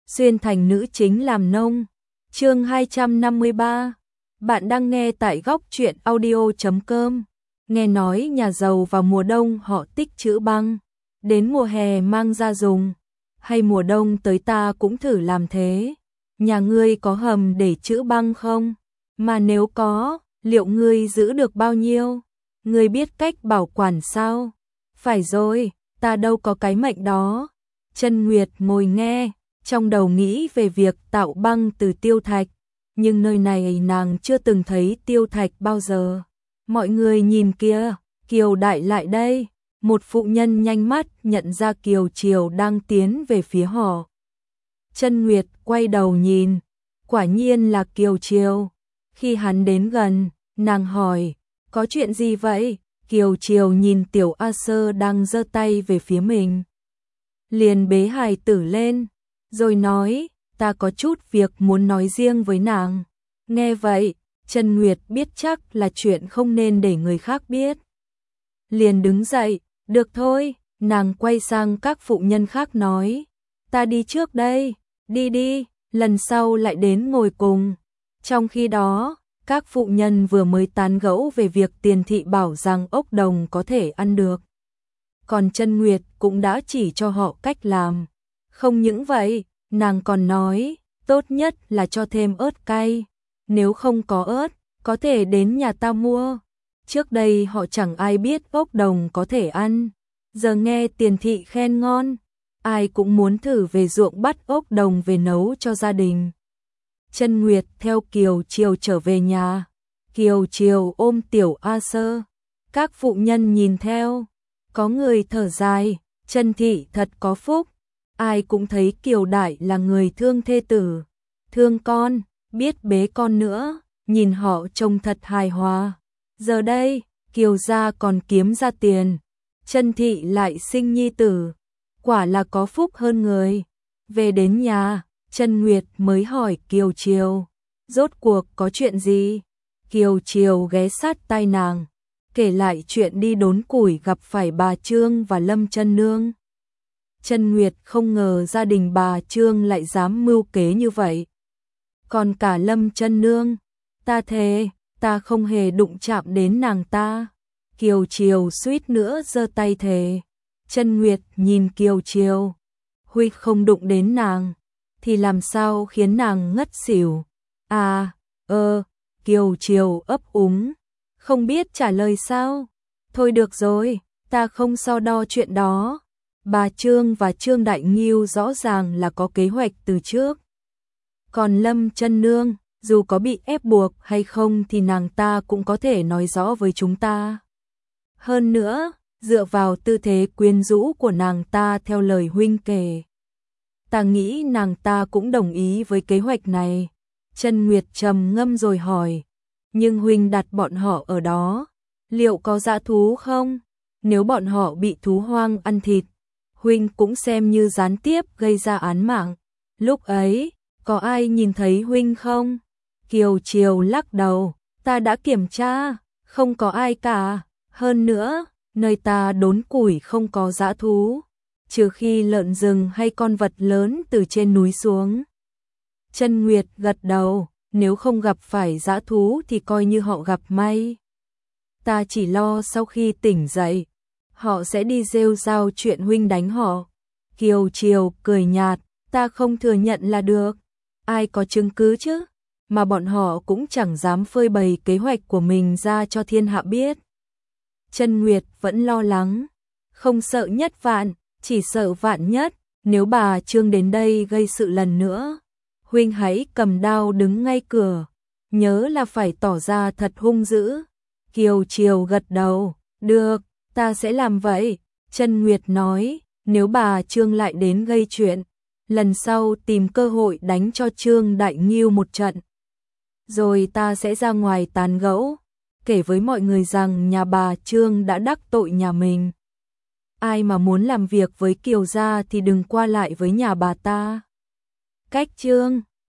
xuyên thành nữ chính làm nông. Chương 253. Bạn đang nghe tại góc truyện audio.com. Nghe nói nhà giàu vào mùa đông họ tích trữ băng, đến mùa hè mang ra dùng, hay mùa đông tới ta cũng thử làm thế. Nhà ngươi có hầm để trữ băng không? Mà nếu có, liệu ngươi giữ được bao nhiêu? Ngươi biết cách bảo quản sao? Phải rồi, ta đâu có cái mệnh đó. Chân Nguyệt ngồi nghe, trong đầu nghĩ về việc tạo băng từ tiêu thạch, nhưng nơi này nàng chưa từng thấy tiêu thạch bao giờ. Mọi người nhìn kia, Kiều Đại lại đây. Một phụ nhân nhanh mắt nhận ra Kiều Triều đang tiến về phía họ. Chân Nguyệt quay đầu nhìn, quả nhiên là Kiều Triều. Khi hắn đến gần, nàng hỏi, có chuyện gì vậy? Kiều Triều nhìn Tiểu A Sơ đang giơ tay về phía mình, liền bế hài tử lên, rồi nói, ta có chút việc muốn nói riêng với nàng. Nghe vậy, Chân Nguyệt biết chắc là chuyện không nên để người khác biết. Liền đứng dậy, được thôi, nàng quay sang các phụ nhân khác nói, ta đi trước đây, đi đi, lần sau lại đến ngồi cùng. Trong khi đó, các phụ nhân vừa mới tán gẫu về việc Tiền thị bảo rằng ốc đồng có thể ăn được. Còn Chân Nguyệt cũng đã chỉ cho họ cách làm. Không những vậy, nàng còn nói, tốt nhất là cho thêm ớt cay. Nếu không có ớt, có thể đến nhà ta mua. Trước đây họ chẳng ai biết ốc đồng có thể ăn. Giờ nghe Tiền thị khen ngon, ai cũng muốn thử về ruộng bắt ốc đồng về nấu cho gia đình. Chân Nguyệt theo Kiều Triều trở về nhà. Kiều Triều ôm Tiểu A Sơ. Các phụ nhân nhìn theo. Có người thở dài, Chân thị thật có phúc. Ai cũng thấy Kiều Đại là người thương thê tử, thương con, biết bế con nữa, nhìn họ trông thật hài hòa. Giờ đây, Kiều gia còn kiếm ra tiền, Chân thị lại sinh nhi tử, quả là có phúc hơn người. Về đến nhà, Chân Nguyệt mới hỏi Kiều Triều, rốt cuộc có chuyện gì? Kiều Triều ghé sát tai nàng, kể lại chuyện đi đốn củi gặp phải bà Trương và Lâm Chân Nương. Chân Nguyệt không ngờ gia đình bà Trương lại dám mưu kế như vậy. Còn cả Lâm Chân Nương, ta thề, ta không hề đụng chạm đến nàng ta. Kiều Triều suýt nữa giơ tay thề. Chân Nguyệt nhìn Kiều Triều, huy không đụng đến nàng, thì làm sao khiến nàng ngất xỉu? Kiều Triều ấp úng, không biết trả lời sao. Thôi được rồi, ta không so đo chuyện đó. Bà Trương và Trương Đại Nghiêu rõ ràng là có kế hoạch từ trước. Còn Lâm Chân Nương, dù có bị ép buộc hay không thì nàng ta cũng có thể nói rõ với chúng ta. Hơn nữa, dựa vào tư thế quyến rũ của nàng ta theo lời huynh kể, ta nghĩ nàng ta cũng đồng ý với kế hoạch này. Chân Nguyệt trầm ngâm rồi hỏi, nhưng huynh đặt bọn họ ở đó, liệu có dã thú không? Nếu bọn họ bị thú hoang ăn thịt, huynh cũng xem như gián tiếp gây ra án mạng. Lúc ấy, có ai nhìn thấy huynh không? Kiều Triều lắc đầu, ta đã kiểm tra, không có ai cả. Hơn nữa, nơi ta đốn củi không có dã thú, trừ khi lợn rừng hay con vật lớn từ trên núi xuống. Chân Nguyệt gật đầu, nếu không gặp phải dã thú thì coi như họ gặp may. Ta chỉ lo sau khi tỉnh dậy, họ sẽ đi rêu rao chuyện huynh đánh họ. Kiều Triều cười nhạt, ta không thừa nhận là được. Ai có chứng cứ chứ? Mà bọn họ cũng chẳng dám phơi bày kế hoạch của mình ra cho thiên hạ biết. Chân Nguyệt vẫn lo lắng, không sợ nhất vạn, chỉ sợ vạn nhất. Nếu bà Trương đến đây gây sự lần nữa, huynh hãy cầm đao đứng ngay cửa, nhớ là phải tỏ ra thật hung dữ. Kiều Triều gật đầu, được, ta sẽ làm vậy. Chân Nguyệt nói, nếu bà Trương lại đến gây chuyện, lần sau tìm cơ hội đánh cho Trương Đại Nghiêu một trận. Rồi ta sẽ ra ngoài tán gẫu, kể với mọi người rằng nhà bà Trương đã đắc tội nhà mình. Ai mà muốn làm việc với Kiều gia thì đừng qua lại với nhà bà ta. Cách Trương